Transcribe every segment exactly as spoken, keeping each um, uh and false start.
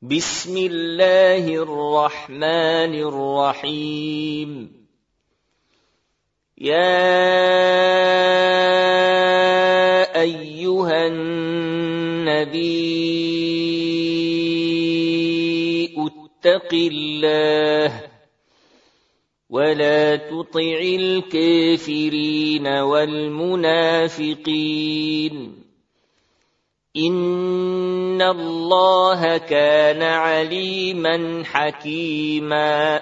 بسم الله الرحمن الرحيم يا أيها النبي اتق الله ولا تطع الكافرين والمنافقين إن الله كان عليما حكيما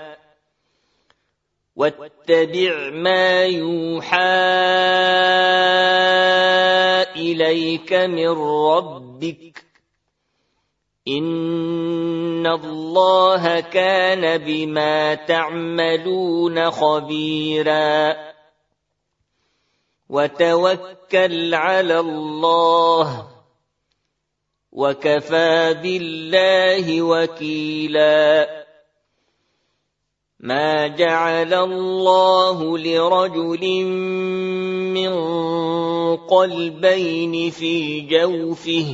واتبع ما يوحى إليك من ربك إن الله كان بما تعملون خبيرا وتوكل على الله وكفى بالله وكيلا ما جعل الله لرجل من قلبين في جوفه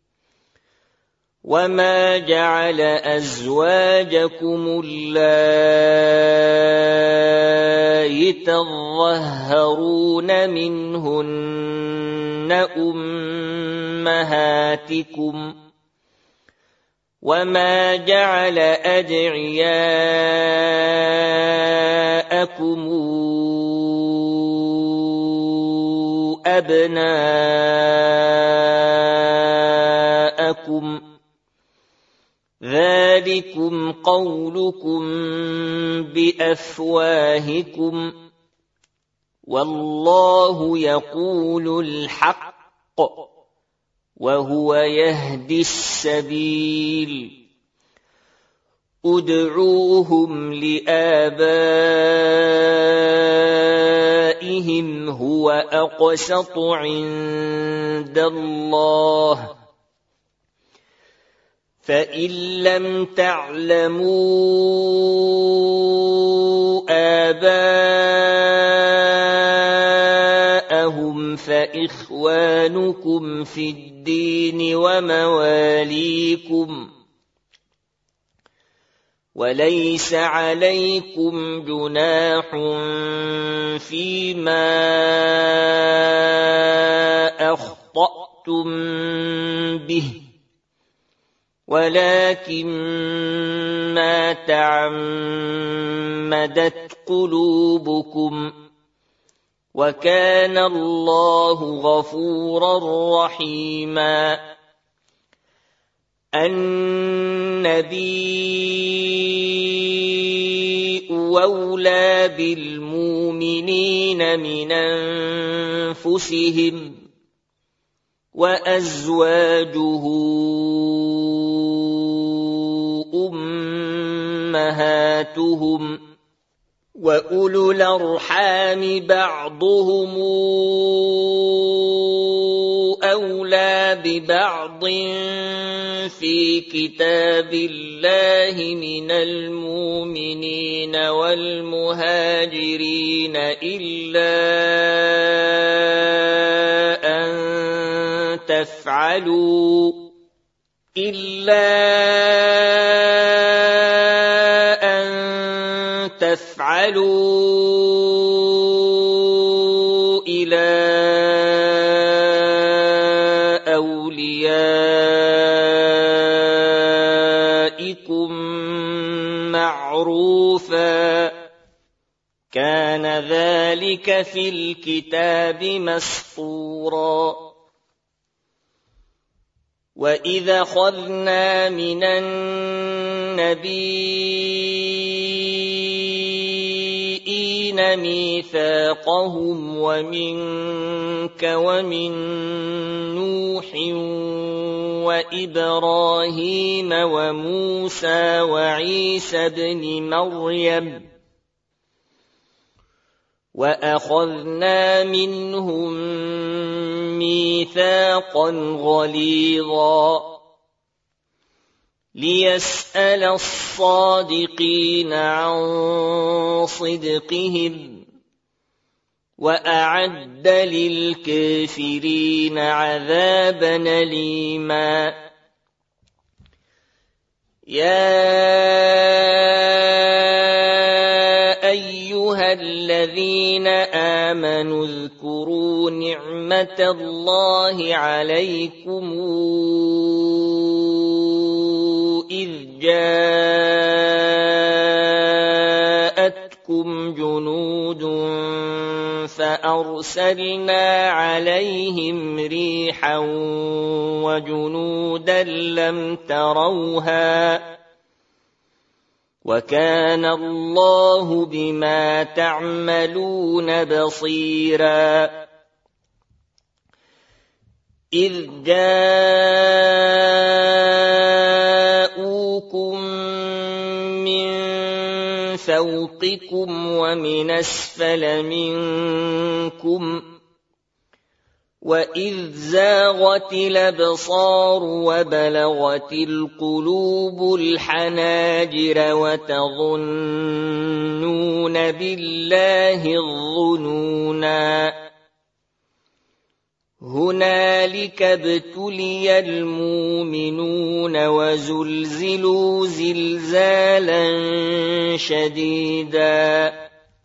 وما جعل أزواجكم اللائي تظهرون منهن أمهاتكم وما جعل أدعياءكم أبناءكم ذلكم قولكم بأفواهكم والله يقول الحق وهو يهدي السبيل ادعوهم لآبائهم هو أقسط عند الله فإن لم تعلموا آباءهم فإخوانكم في الدين ومواليكم وليس عليكم جناح فيما أخطأتم به ولكن ما تعمدت قلوبكم وكان الله غفورا رحيما النبي أولى بالمؤمنين من أنفسهم وأزواجه أمهاتهم وأولو الأرحام بعضهم أولى ببعض في كتاب الله من المؤمنين والمهاجرين إلا أن تفعلوا إلا أن تفعلوا إلى أوليائكم معروفا كان ذلك في الكتاب مسطورا وإذا أخذنا من النبيين ميثاقهم ومنك ومن نوح وإبراهيم وموسى وعيسى ابن مريم وأخذنا منهم ميثاقا غليظا ليسأل الصادقين عن صدقهم وأعد للكافرين عذابا أليما يَا أَيُّهَا الَّذِينَ آمَنُوا اذْكُرُوا نِعْمَةَ اللَّهِ عَلَيْكُمْ إِذْ جَاءَتْكُمْ جُنُودٌ فَأَرْسَلْنَا عَلَيْهِمْ رِيحًا وَجُنُودًا لَّمْ تَرَوْهَا ۚ وَكَانَ اللَّهُ بِمَا تَعْمَلُونَ بَصِيرًا إِذْ جَاءُوكُم مِّن فَوْقِكُمْ وَمِنْ أَسْفَلَ مِنكُمْ وَإِذْ زَاغَتِ الْأَبْصَارُ وَبَلَغَتِ الْقُلُوبُ الْحَنَاجِرَ وَتَظُنُّونَ بِاللَّهِ الظُّنُونَا هُنَالِكَ ابْتُلِيَ الْمُؤْمِنُونَ وَزُلْزِلُوا زِلْزَالًا شَدِيدًا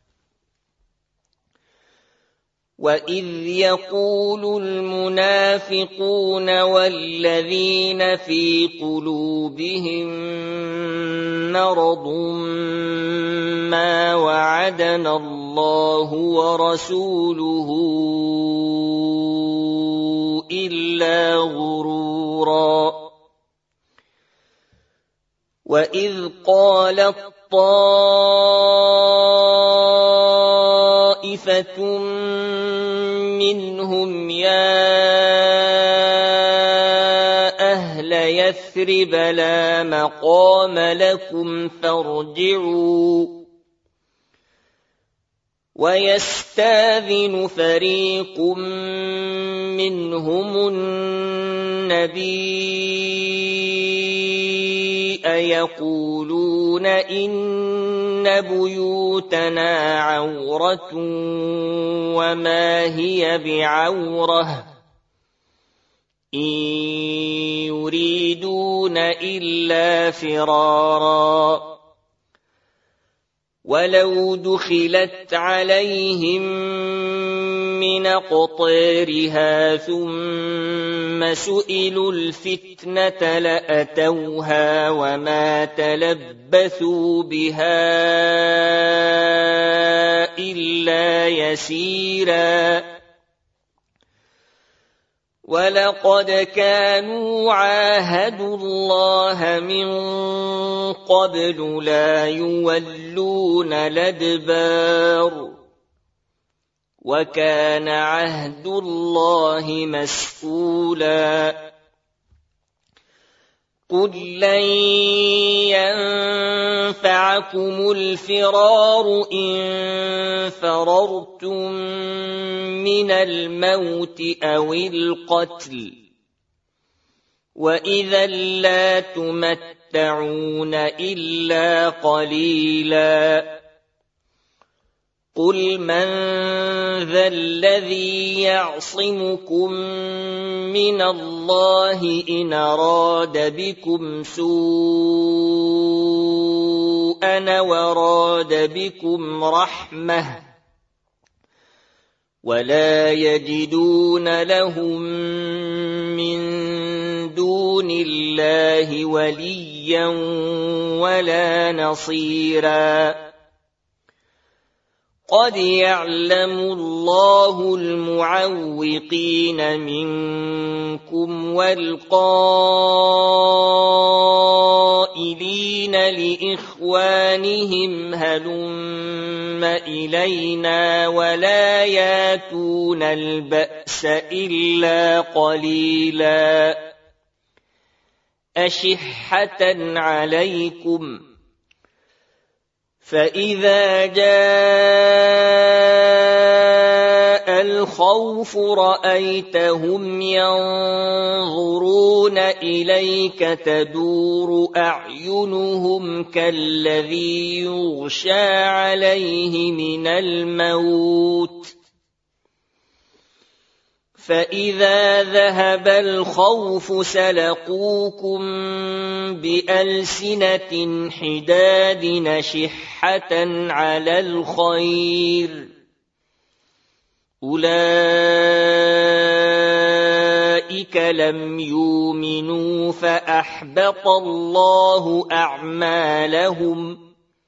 وَإِذْ يَقُولُ الْمُنَافِقُونَ وَالَّذِينَ فِي قُلُوبِهِم مَّرَضٌ مَّا وَعَدَنَا اللَّهُ وَرَسُولُهُ إِلَّا غُرُورًا وَإِذْ قَالَت طَّائِفَةٌ مِّنْهُمْ يَا أَهْلَ يَثْرِبَ لَا مَقَامَ لَكُمْ فَارْجِعُوا وَيَسْتَأْذِنُ فَرِيقٌ مِّنْهُمُ النَّبِيَّ يَقُولُونَ إِنَّ بُيُوتَنَا عَوْرَةٌ وَمَا هِيَ بِعَوْرَةٍ إِن يُرِيدُونَ إِلَّا فِرَارًا وَلَوْ دُخِلَتْ عَلَيْهِم مِّنْ أَقْطَارِهَا ثُمَّ سُئِلُوا الْفِتْنَةَ لَأَتَوْهَا وَمَا تَلَبَّثُوا بِهَا إِلَّا يَسِيرًا وَلَقَدْ كَانُوا عَاهَدُوا اللَّهَ مِن قَبْلُ لَا يُوَلُّونَ الْأَدْبَارَ وَكَانَ عَهْدُ اللَّهِ مَسْئُولًا قُل لَّن يَنفَعَكُمُ الْفِرَارُ إِن فَرَرْتُم مِّنَ الْمَوْتِ أَوِ الْقَتْلِ وَإِذًا لَّا تُمَتَّعُونَ إِلَّا قَلِيلًا قُلْ مَن ذَا الَّذِي يَعْصِمُكُم مِّنَ اللَّهِ إِنْ أَرَادَ بِكُمْ سُوءًا وَأَرَادَ بِكُمْ رَحْمَةً وَلَا يَجِدُونَ لَهُم مِّن دُونِ اللَّهِ وَلِيًّا وَلَا نَصِيرًا قَدْ يَعْلَمُ اللَّهُ الْمُعَوِّقِينَ مِنكُمْ وَالْقَائِلِينَ لِإِخْوَانِهِمْ هَلُمَّ إِلَيْنَا وَلَا يَأْتُونَ الْبَأْسَ إِلَّا قَلِيلًا أَشِحَّةً عَلَيْكُمْ فَإِذَا جَاءَ الْخَوْفُ رَأَيْتَهُمْ يَنظُرُونَ إِلَيْكَ تَدُورُ أَعْيُنُهُمْ كَالَّذِي يُغْشَىٰ عَلَيْهِ مِنَ الْمَوْتِ فإذا ذهب الخوف سلقوكم بألسنة حداد نشحة على الخير أولئك لم يؤمنوا فأحبط الله أعمالهم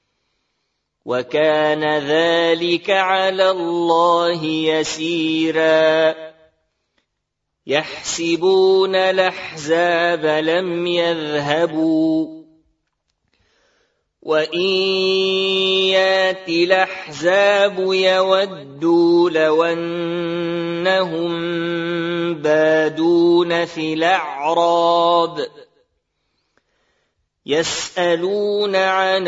وكان ذلك على الله يسيرا يحسبون الأحزاب لم يذهبوا وإن يأتي الأحزاب يودوا لو أنهم بادون في الأعراب يسألون عن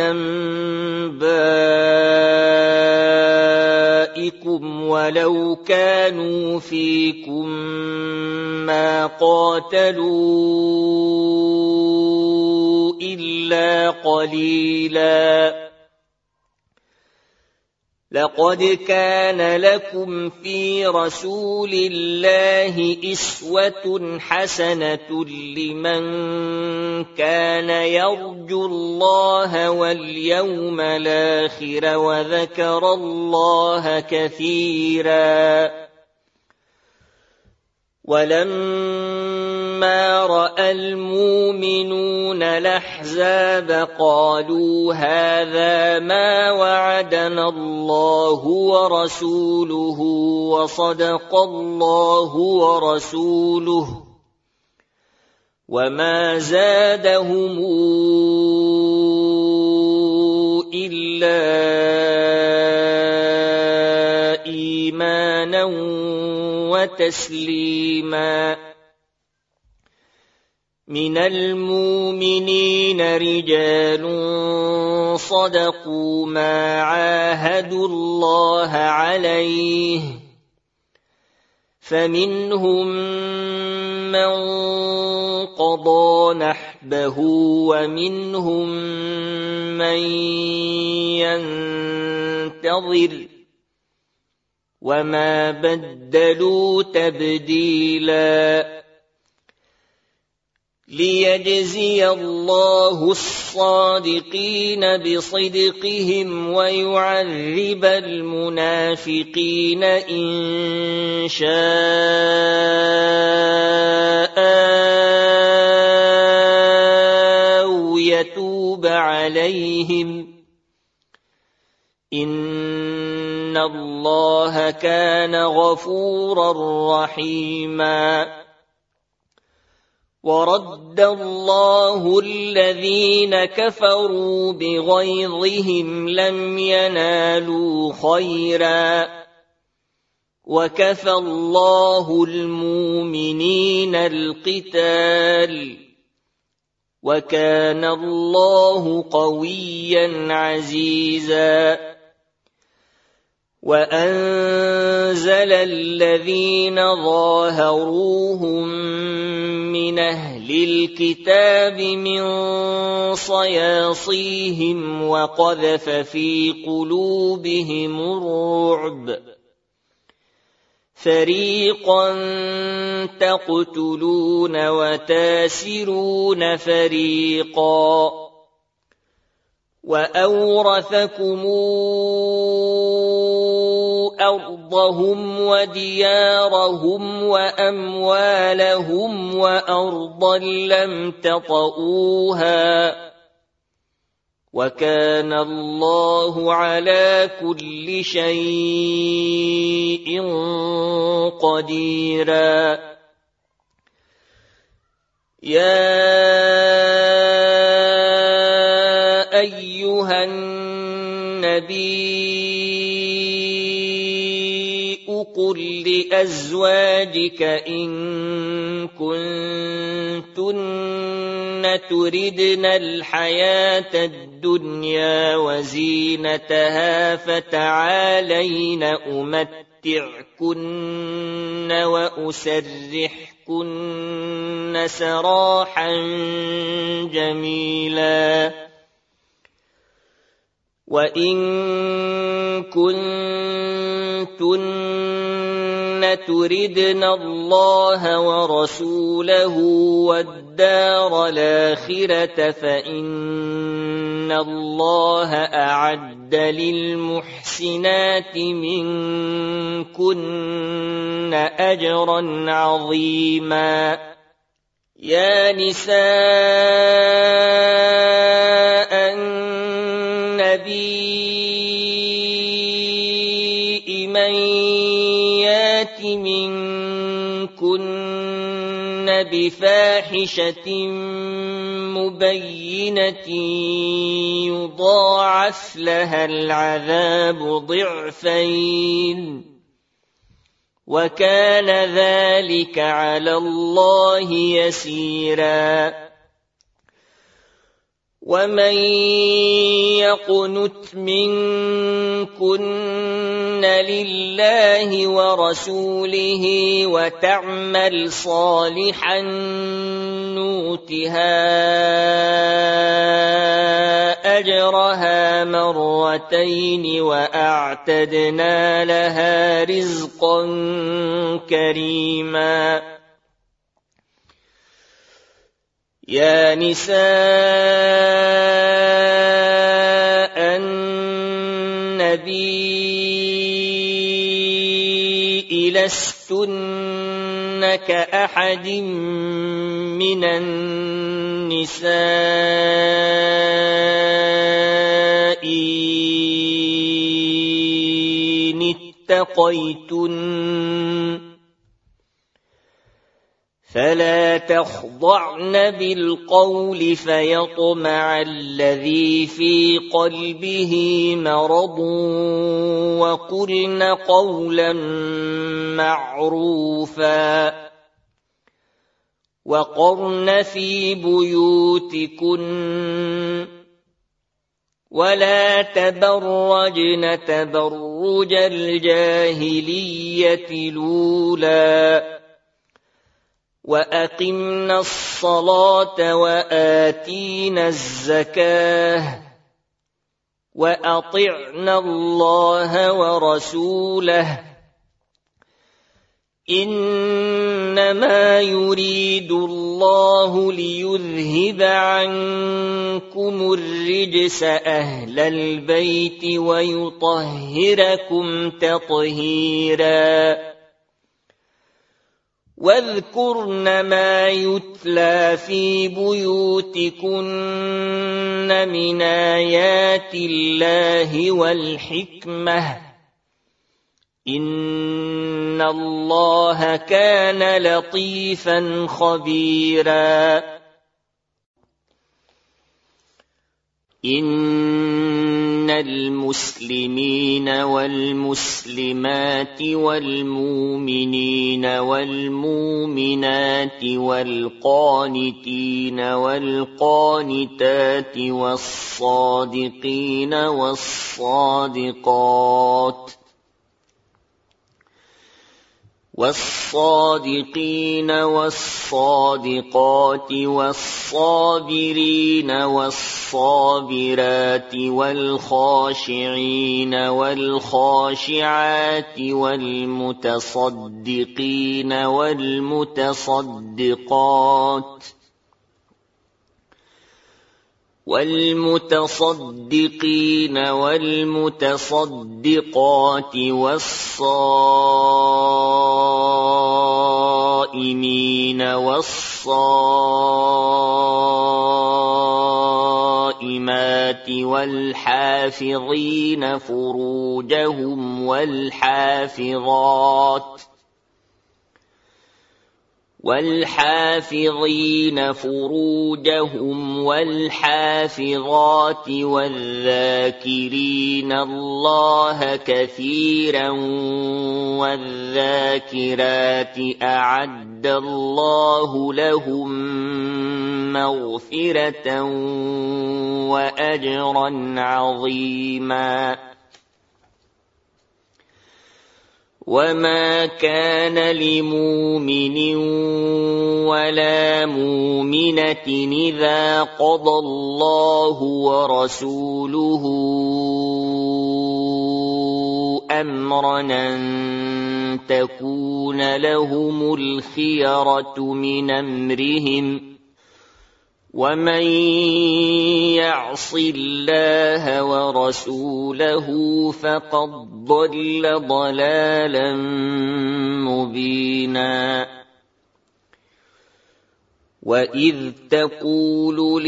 أنبائكم ولو كانوا فيكم ما قاتلوا إلا قليلا لقد كان لكم في رسول الله أسوة حسنة لمن كان يرجو الله واليوم الآخر وذكر الله كثيرا ولما رأى المؤمنون الأحزاب قالوا هذا ما وعدنا الله ورسوله وصدق الله ورسوله وما زادهم إلا إيمانا وتسليما من المؤمنين رجال صدقوا ما عاهدوا الله عليه فمنهم من قضى نحبه ومنهم من ينتظر وما بدلوا تبديلا ليجزي الله الصادقين بصدقهم ويعذب المنافقين إن شاء أو يتوب عليهم إن الله كان غفورا رحيما ورد الله الذين كفروا بغيظهم لم ينالوا خيرا وكفى الله المؤمنين القتال وكان الله قويا عزيزا وأنزل الذين ظاهروهم من أهل الكتاب من صياصيهم وقذف في قلوبهم الرعب فريقا تقتلون وتاسرون فريقا وأورثكم أرضهم وديارهم وأموالهم وأرضا لم تطئوها وكان الله على كل شيء قديرا يا أيها النبي قل لأزواجك إن كنتن تردن الحياة الدنيا وزينتها فتعالين أمتعكن وأسرحكن سراحا جميلا وإن كنتن تردن الله ورسوله والدار الآخرة فإن الله أعد للمحسنات منكن أجرا عظيما يا نساء النبي من يات منكن بفاحشة مبينة يضاعف لها العذاب ضعفين وكان ذلك على الله يسيرا ومن يقنت منكن لله ورسوله وتعمل صالحا نؤتها أجرها مرتين وأعتدنا لها رزقا كريما يا نساء النبي لستن كأحد من النساء إن اتقيتن فلا تخضعن بالقول فيطمع الذي في قلبه مرض وقلن قولا معروفا وقرن في بيوتكن ولا تبرجن تبرج الجاهلية الأولى وأقمنا الصلاة وآتينا الزكاة وأطعنا الله ورسوله إنما يريد الله ليذهب عنكم الرجس أهل البيت ويطهركم تطهيرا واذكرن ما يتلى في بيوتكن من آيات الله والحكمة إن الله كان لطيفا خبيرا إن المسلمين والمسلمات والمؤمنين والمؤمنات والقانتين والقانتات والصادقين والصادقات والصادقين والصادقات والصابرين والصابرات والخاشعين والخاشعات والمتصدقين والمتصدقات والمتصدقين والمتصدقات والصائمين والصائمات والحافظين فروجهم والحافظات والحافظين فروجهم والحافظات والذاكرين الله كثيرا والذاكرات أعد الله لهم مغفرة وأجرا عظيما وما كان لمؤمن ولا مؤمنة إذا قضى الله ورسوله أمرا أن تكون لهم الخيرة من أمرهم ومن يعص الله ورسوله فقد ضل ضلالا مبينا وإذ تقول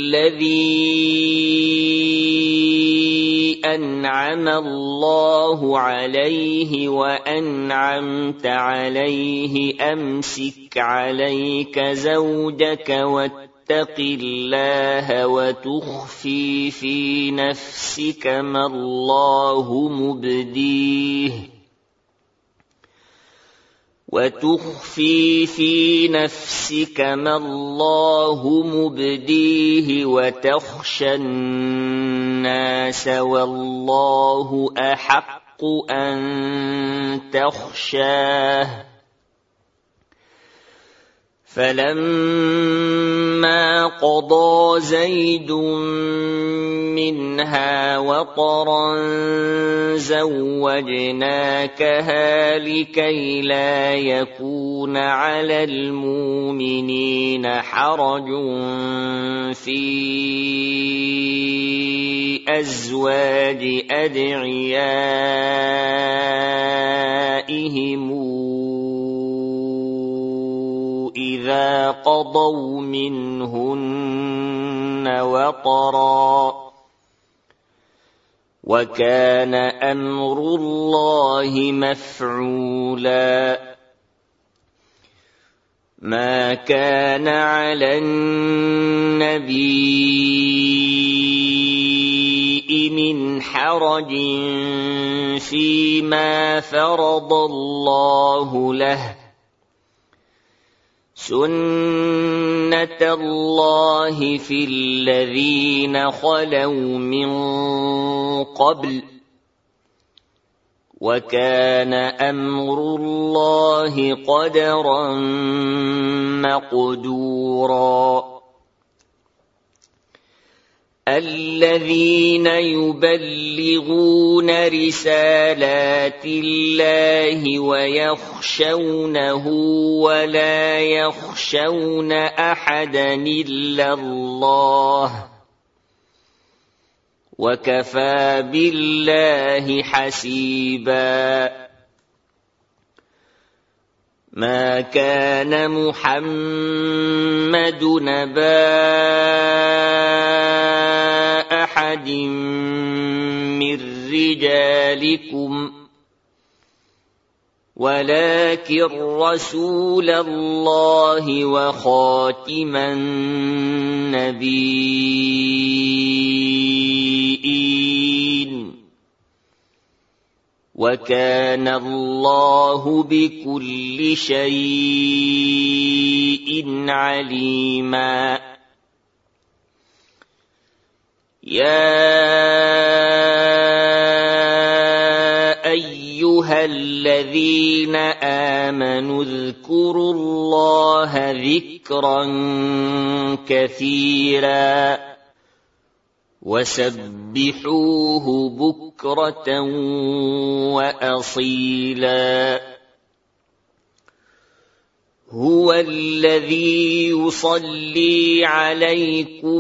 للذي أنعم الله عليه وأنعمت عليه أمسك عليك زوجك واتق الله وتخفي في نفسك ما الله مبديه وتخفي في نفسك ما الله مبديه وتخشى الناس والله أحق أن تخشاه فلما قضى زيد منها وطرا زوجناكها لكي لا يكون على المؤمنين حرج في أزواج أدعيائهم إذا قضوا منهن وطرا وكان أمر الله مفعولا ما كان على النبي من حرج فيما فرض الله له سنة الله في الذين خلوا من قبل وكان أمر الله قدرا مقدورا الذين يبلغون رسالات الله ويخشونه ولا يخشون أحدا إلا الله وكفى بالله حسيبا ما كان محمد نبا أحد من رجالكم ولكن رسول الله وخاتم النبيين وكان الله بكل شيء عليما يا أيها الذين آمنوا اذكروا الله ذكرا كثيرا وسبحوه بكرة وأصيلا هو الذي يصلي عليكم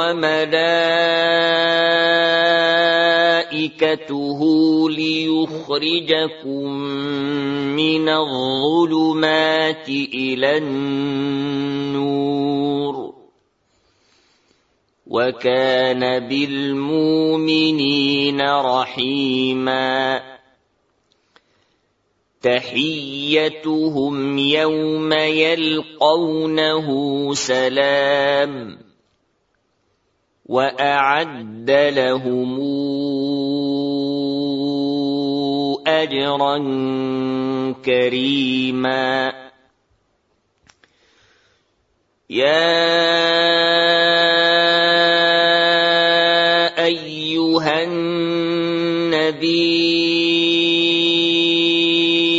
وملائكته ليخرجكم من الظلمات إلى النور وكان بالمؤمنين رحيما تحيتهم يوم يلقونه سلام وأعد لهم أجرا كريما يا أيها النبي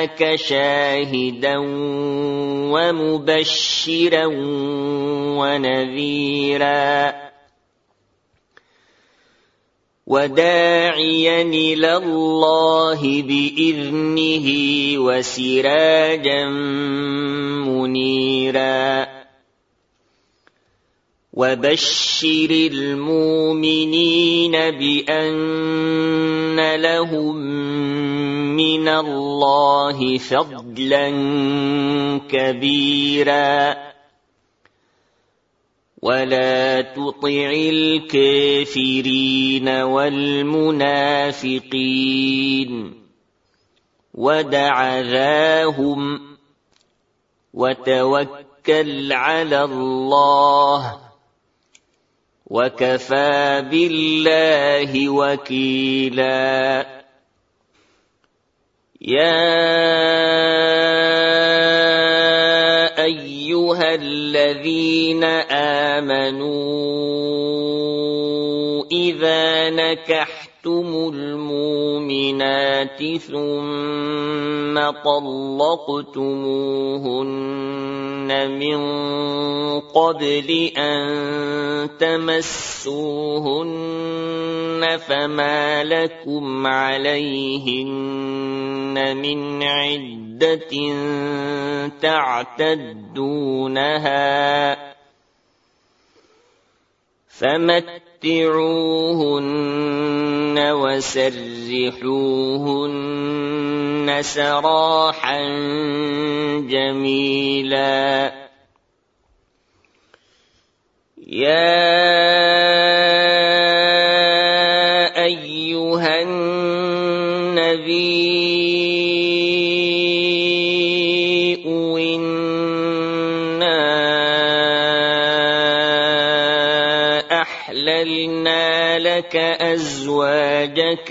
أرسلناك شاهدا ومبشرا ونذيرا وداعيا إلى الله بإذنه وسراجا منيرا وبشر المؤمنين بأن لهم من الله فضلا كبيرا ولا تطع الكافرين والمنافقين ودع ذاهم وتوكل على الله وكفى بالله وكيلا يا أيها الذين آمنوا إذا نكحتم المؤمنات ثم طلقتموهن من قبل أن تمسوهن فما لكم عليهن من عدة تعتدونها فمتعوهن وسرحوهن سراحا جميلا يا أيها النبي إنا أحللنا لك أزواجك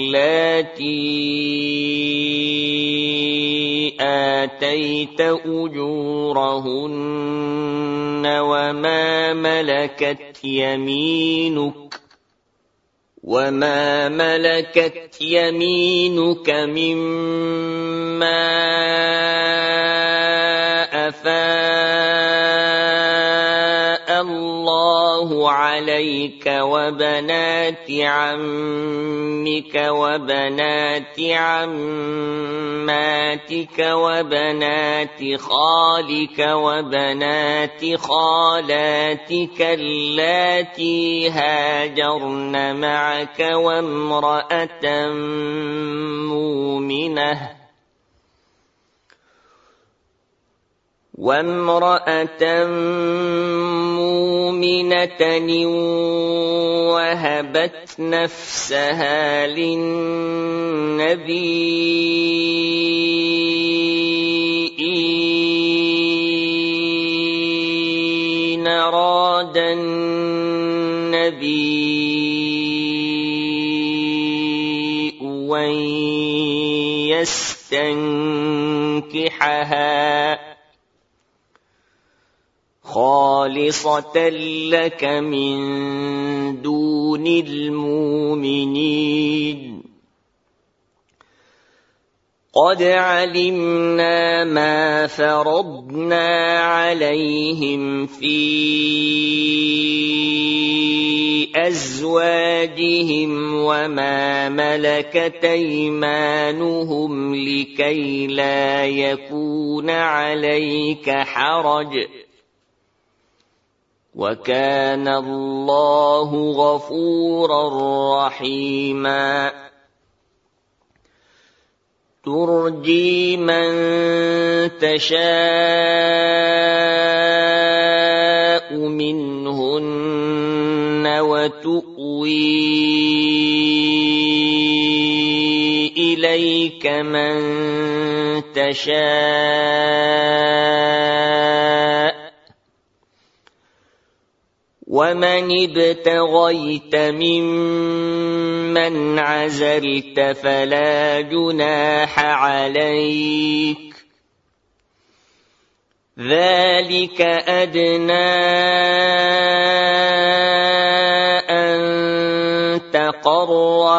اللاتي آتيت أجورهن وما ملكت يمينك وما ملكت يمينك مما أفاء الله عليك وبنات عمك وبنات عماتك وبنات خالك وبنات خالاتك اللاتي هاجرن معك وامرأة مؤمنة وامرأة مؤمنة وهبت نفسها للنبي إن أراد النبي أن يستنكحها خالصة لك من دون المؤمنين قد علمنا ما فرضنا عليهم في أزواجهم وما ملكت أيمانهم لكي لا يكون عليك حرج وكان الله غفورا رحيما ترجي من تشاء منهن وتؤوي إليك من تشاء ومن ابتغيت ممن عزلت فلا جناح عليك ذلك أدنى أن تقر تقر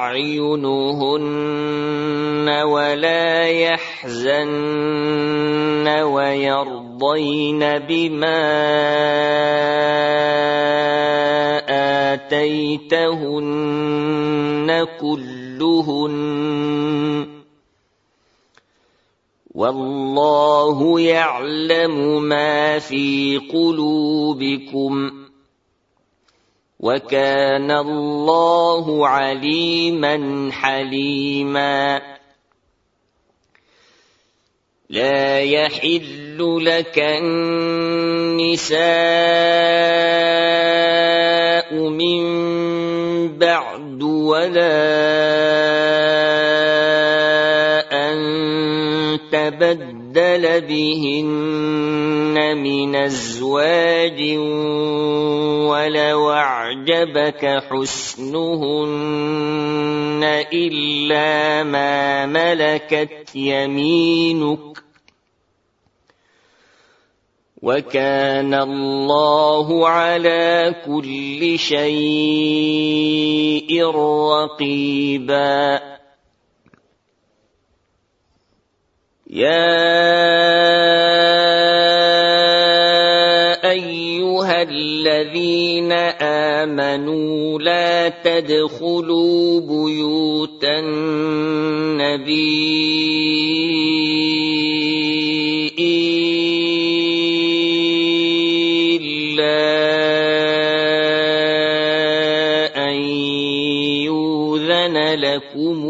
أعينهن ولا يحزن ويرضين بما آتيتهن كلهن والله يعلم ما في قلوبكم وكان الله عليما حليما لا يحل لك النساء من بعد ولا أن تبدل بهن من أزواج ولو أعجبك حسنهن إلا ما ملكت يمينك وكان الله على كل شيء رقيبا يا أيها الذين آمنوا لا تدخلوا بيوت النبي إلا أن يؤذن لكم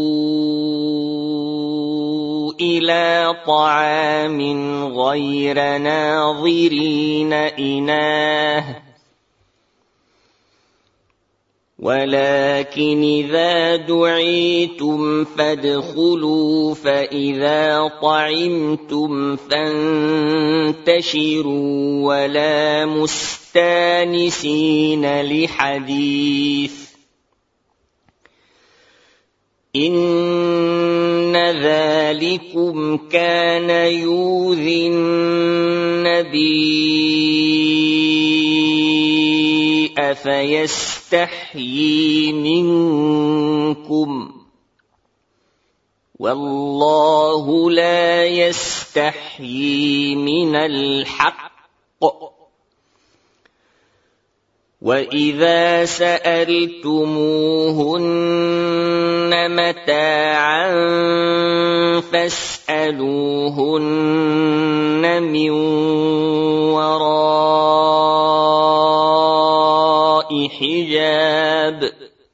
إلى طعام غير ناظرين إناه ولكن إذا دعيتم فادخلوا فإذا طعمتم فانتشروا ولا مستانسين لحديث إن ذلكم كان يؤذي النبي أفيستحيي منكم والله لا يستحيي من الحق وإذا سألتموهن متاعا فاسألوهن من وراء حجاب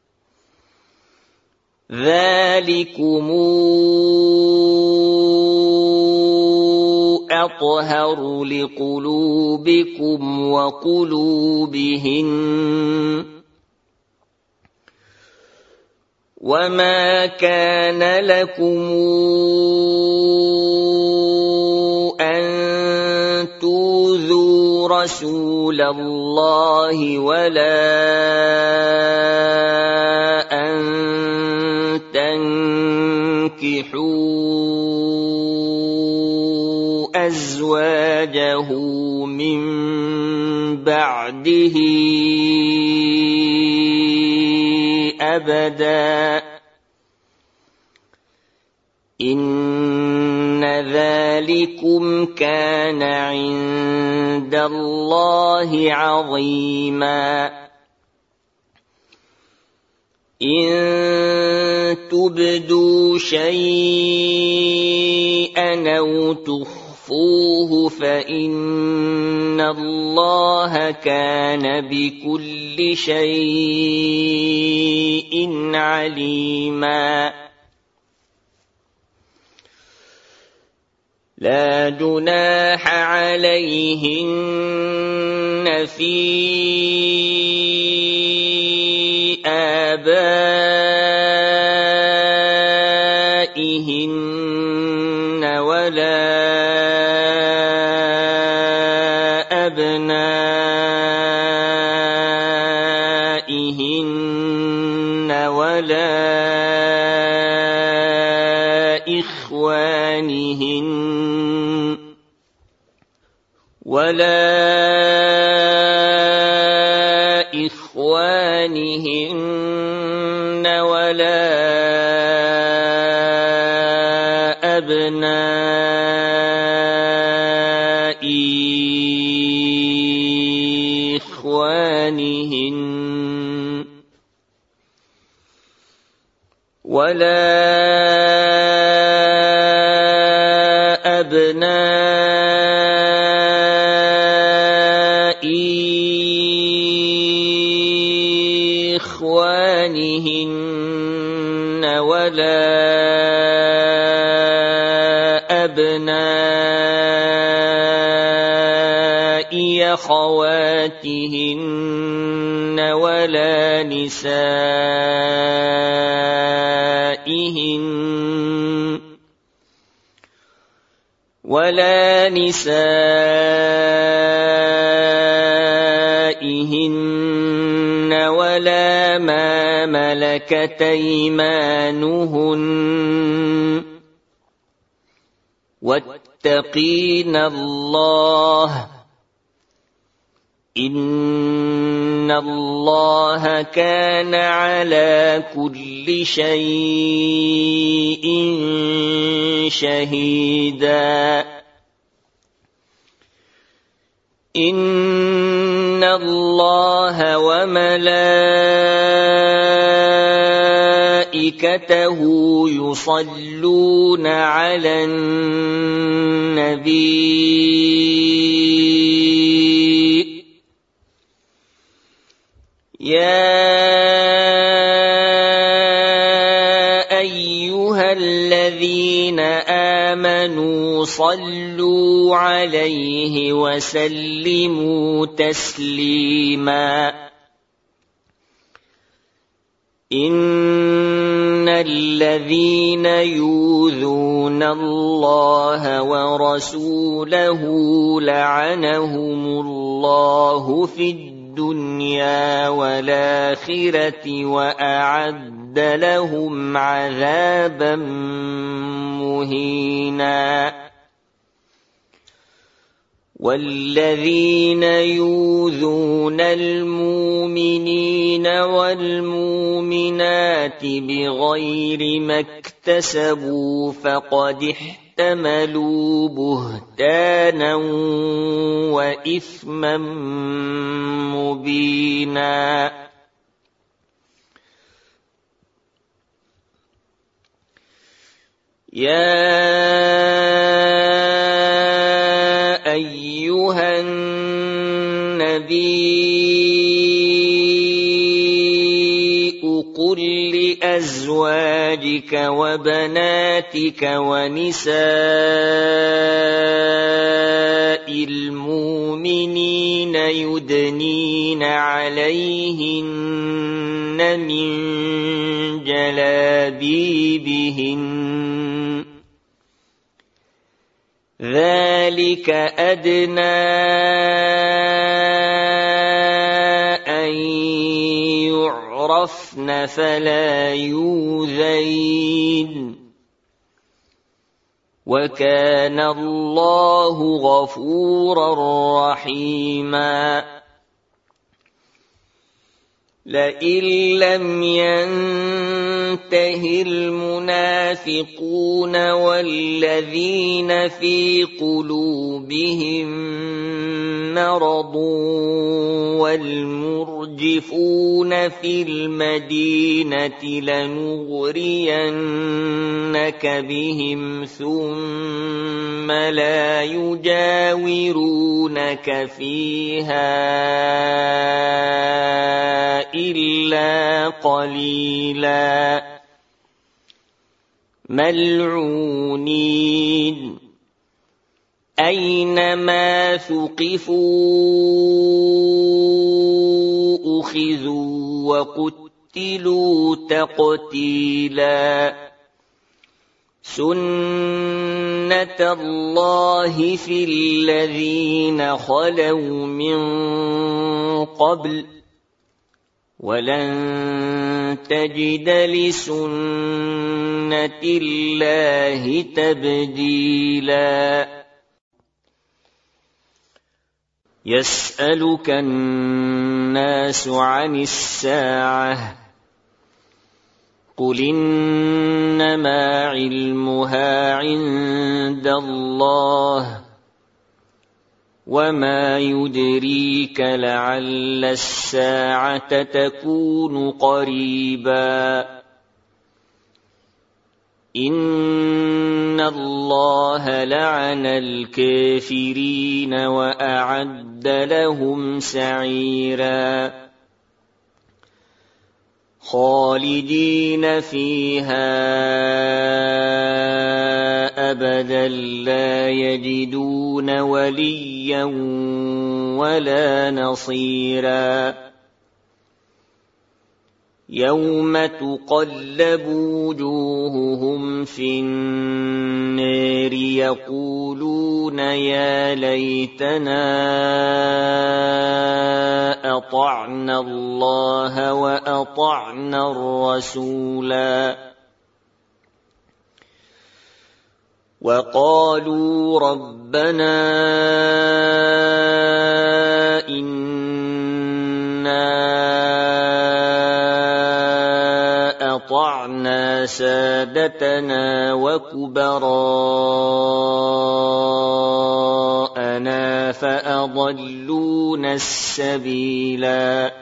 ذلكم أطهر لقلوبكم وقلوبهن وما كان لكم أن تؤذوا رسول الله ولا أن تنكحوا أزواجه من بعده أبدا إن ذلكم كان عند الله عظيما إن تبدوا شيئا أو تخفوه فإن الله كان بكل شيء عليما لا جناح عليهن في آبائهن ولا أبنائهن ولا إخوانهن ولا إخوانهن إخوانهن ولا أبناء إخوانهن ولا أبناء إخوانهن ولا أبناء أخواتهن ولا نسائهن ولا نسائهن ولا ما ملكت أيمانهن واتقين الله إن الله كان على كل شيء شهيدا إن الله وملائكته يصلون على النبي يا أيها الذين آمنوا صلوا عليه وسلموا تسليما إن الذين يؤذون الله ورسوله لعنهم الله في الدنيا والآخرة وأعد لهم عذابا مهينا والذين يؤذون المؤمنين والمؤمنات بغير ما اكتسبوا فقد احتملوا بهتانا وإثما مبينا يا أيها النبي قل لأزواجك وبناتك ونساء المؤمنين يدنين عليهن من جلابيبهن ذلك أدنى أن يعرفن فلا يؤذين وكان الله غفورا رحيما لئن لم ينته المنافقون والذين في قلوبهم مرض والمرجفون في المدينة لنغرينك بهم ثم لا يجاورونك فيها إلا قليلا ملعونين أينما ثقفوا أخذوا وقتلوا تقتيلا سنة الله في الذين خلوا من قبل ولن تجد لسنة الله تبديلا يسألك الناس عن الساعة قل إنما علمها عند الله وما يدريك لعل الساعة تكون قريبا إن الله لعن الكافرين وأعد لهم سعيرا خالدين فيها أبدا لا يجدون وليا ولا نصيرا يوم تقلب وجوههم في النار يقولون يا ليتنا أطعنا الله وأطعنا الرسولا وقالوا ربنا إنا أطعنا سادتنا وكبراءنا فأضلونا السبيلا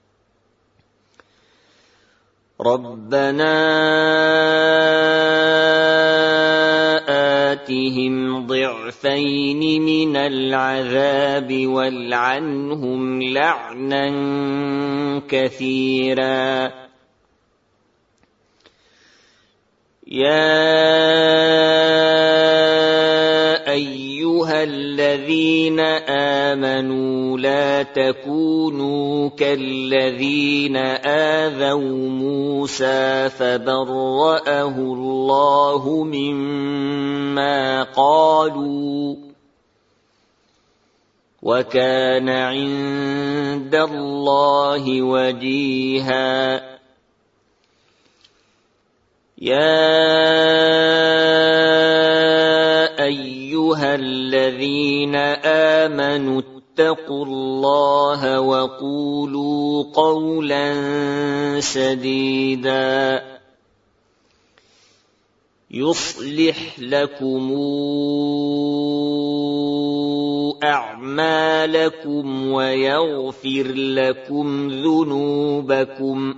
ربنا آتهم ضعفين من العذاب والعنهم لعنا كثيرا يا أيها الذين آمنوا لا تكونوا كالذين آذوا موسى فبرأه الله مما قالوا وكان عند الله وجيها يا أيها الذين آمنوا اتقوا الله وقولوا قولا سديدا يصلح لكم أعمالكم ويغفر لكم ذنوبكم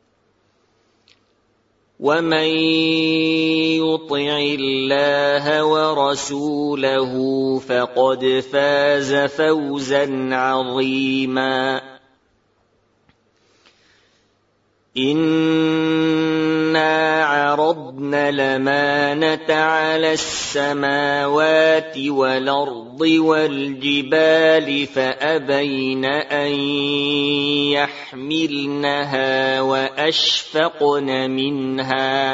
ومن يطع الله ورسوله فقد فاز فوزا عظيما إنا عرضنا الأمانة على السماوات والأرض والجبال فأبين أن يحملنها وأشفقن منها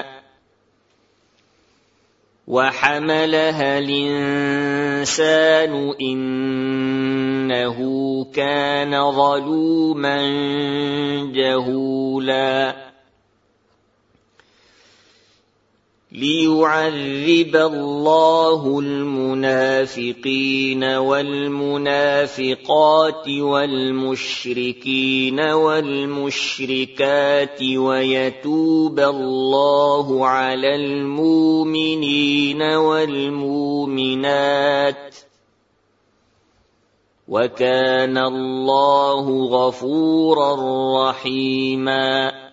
وحملها الإنسان إنه كان ظلوما جهولا ليعذب الله المنافقين والمنافقات والمشركين والمشركات ويتوب الله على المؤمنين والمؤمنات وكان الله غفورا رحيما